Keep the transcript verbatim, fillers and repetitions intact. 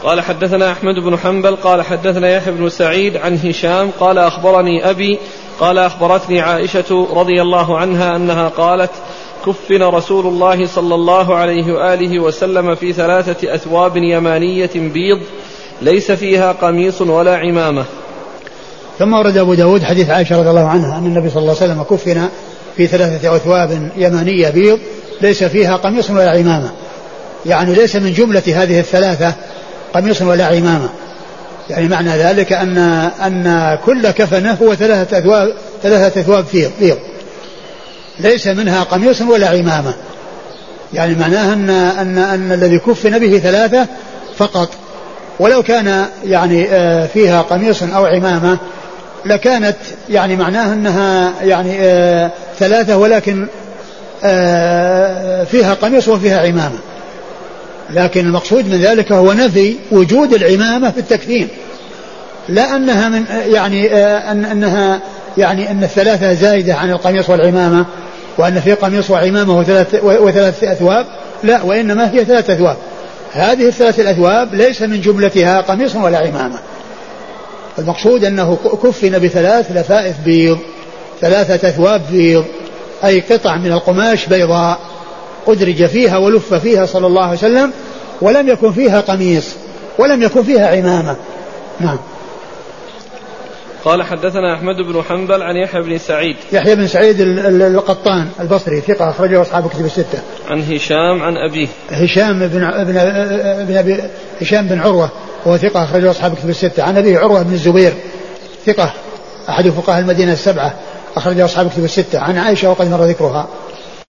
قال حدثنا أحمد بن حنبل قال حدثنا يحيى بن سعيد عن هشام قال أخبرني أبي قال أخبرتني عائشة رضي الله عنها أنها قالت كفن رسول الله صلى الله عليه وآله وسلم في ثلاثة أثواب يمانية بيض ليس فيها قميص ولا عمامة. ثم ورد أبو داود حديث عائشة رضي الله عنها أن النبي صلى الله عليه وسلم كفن في ثلاثة أثواب يمانية بيض ليس فيها قميص ولا عمامة، يعني ليس من جملة هذه الثلاثة قميص ولا عمامة، يعني معنى ذلك أن أن كل كفنه هو ثلاثة أثواب ثلاثة أثواب بيض ليس منها قميص ولا عمامة، يعني معناها أن أن أن الذي كفن به ثلاثة فقط، ولو كان يعني فيها قميص أو عمامة لكانت يعني معناها أنها يعني ثلاثة ولكن فيها قميص وفيها عمامة، لكن المقصود من ذلك هو نفي وجود العمامة في التكفين، لا أنها من يعني أن أنها يعني أن الثلاثة زائدة عن القميص والعمامة وأن في قميص وعمامة وثلاث وثلاث أثواب، لا، وإنما هي ثلاث أثواب. هذه الثلاث الأثواب ليس من جملتها قميص ولا عمامة. المقصود أنه كفن بثلاث لفائف بيض، ثلاثة أثواب بيض، أي قطع من القماش بيضاء أدرج فيها ولف فيها صلى الله عليه وسلم، ولم يكن فيها قميص ولم يكن فيها عمامة. نعم. قال حدثنا أحمد بن حنبل عن يحيى بن سعيد يحيى بن سعيد القطان البصري ثقة أخرجه أصحاب الكتب الستة. عن هشام عن أبيه هشام بن ابن ابن هشام بن عروة وهو ثقة أخرجه أصحاب الكتب الستة. عن أبيه عروة بن الزبير ثقة أحد فقهاء المدينة السبعة أخرجه أصحاب الكتب الستة. عن عائشة وقد مر ذكرها.